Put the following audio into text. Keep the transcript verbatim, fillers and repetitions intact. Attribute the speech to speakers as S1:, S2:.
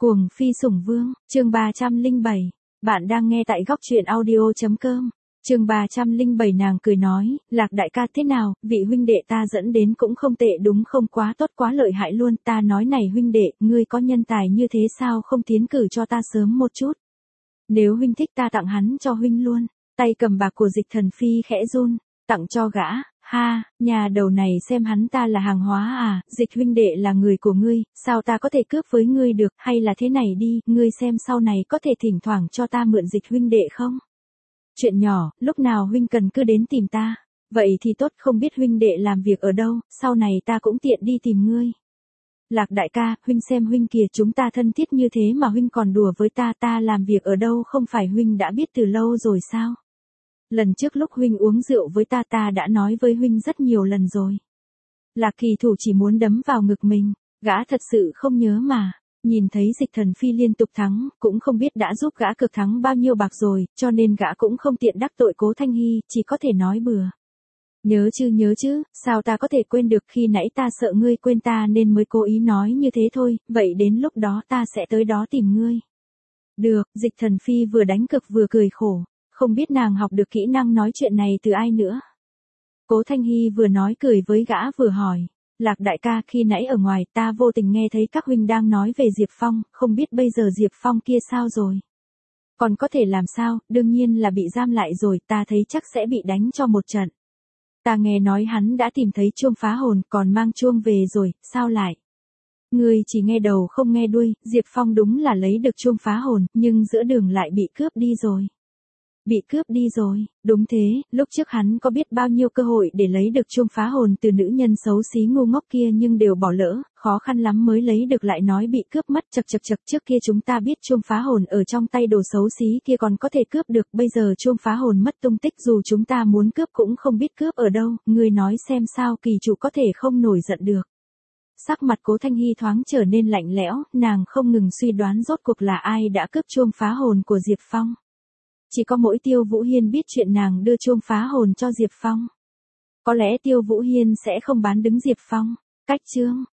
S1: Cuồng phi sủng vương, chương ba trăm lẻ bảy. Bạn đang nghe tại góc truyện audio.com. Chương ba trăm lẻ bảy nàng cười nói, Lạc đại ca thế nào, vị huynh đệ ta dẫn đến cũng không tệ đúng không, quá tốt quá lợi hại luôn, ta nói này huynh đệ, ngươi có nhân tài như thế sao không tiến cử cho ta sớm một chút. Nếu huynh thích ta tặng hắn cho huynh luôn, tay cầm bạc của Dịch Thần Phi khẽ run, tặng cho gã. Ha, nhà đầu này xem hắn ta là hàng hóa à, Dịch huynh đệ là người của ngươi, sao ta có thể cướp với ngươi được, hay là thế này đi, ngươi xem sau này có thể thỉnh thoảng cho ta mượn Dịch huynh đệ không? Chuyện nhỏ, lúc nào huynh cần cứ đến tìm ta, vậy thì tốt, không biết huynh đệ làm việc ở đâu, sau này ta cũng tiện đi tìm ngươi. Lạc đại ca, huynh xem huynh kìa, chúng ta thân thiết như thế mà huynh còn đùa với ta, ta làm việc ở đâu không phải huynh đã biết từ lâu rồi sao? Lần trước lúc huynh uống rượu với ta ta đã nói với huynh rất nhiều lần rồi. Lạc Kỳ Thủ chỉ muốn đấm vào ngực mình, gã thật sự không nhớ mà. Nhìn thấy Dịch Thần Phi liên tục thắng, cũng không biết đã giúp gã cược thắng bao nhiêu bạc rồi, cho nên gã cũng không tiện đắc tội Cố Thanh Hy, chỉ có thể nói bừa. Nhớ chứ nhớ chứ, sao ta có thể quên được, khi nãy ta sợ ngươi quên ta nên mới cố ý nói như thế thôi, vậy đến lúc đó ta sẽ tới đó tìm ngươi. Được, Dịch Thần Phi vừa đánh cược vừa cười khổ. Không biết nàng học được kỹ năng nói chuyện này từ ai nữa. Cố Thanh Hy vừa nói cười với gã vừa hỏi. Lạc đại ca, khi nãy ở ngoài ta vô tình nghe thấy các huynh đang nói về Diệp Phong, không biết bây giờ Diệp Phong kia sao rồi. Còn có thể làm sao, đương nhiên là bị giam lại rồi, ta thấy chắc sẽ bị đánh cho một trận. Ta nghe nói hắn đã tìm thấy chuông phá hồn, còn mang chuông về rồi, sao lại? Ngươi chỉ nghe đầu không nghe đuôi, Diệp Phong đúng là lấy được chuông phá hồn, nhưng giữa đường lại bị cướp đi rồi. Bị cướp đi rồi, đúng thế, lúc trước hắn có biết bao nhiêu cơ hội để lấy được chuông phá hồn từ nữ nhân xấu xí ngu ngốc kia nhưng đều bỏ lỡ, khó khăn lắm mới lấy được lại nói bị cướp mất, chật chật chật, trước kia chúng ta biết chuông phá hồn ở trong tay đồ xấu xí kia còn có thể cướp được, bây giờ chuông phá hồn mất tung tích, dù chúng ta muốn cướp cũng không biết cướp ở đâu, ngươi nói xem sao Kỳ chủ có thể không nổi giận được. Sắc mặt Cố Thanh Hy thoáng trở nên lạnh lẽo, nàng không ngừng suy đoán rốt cuộc là ai đã cướp chuông phá hồn của Diệp Phong. Chỉ có mỗi Tiêu Vũ Hiên biết chuyện nàng đưa chuông phá hồn cho Diệp Phong. Có lẽ Tiêu Vũ Hiên sẽ không bán đứng Diệp Phong. Cách chương,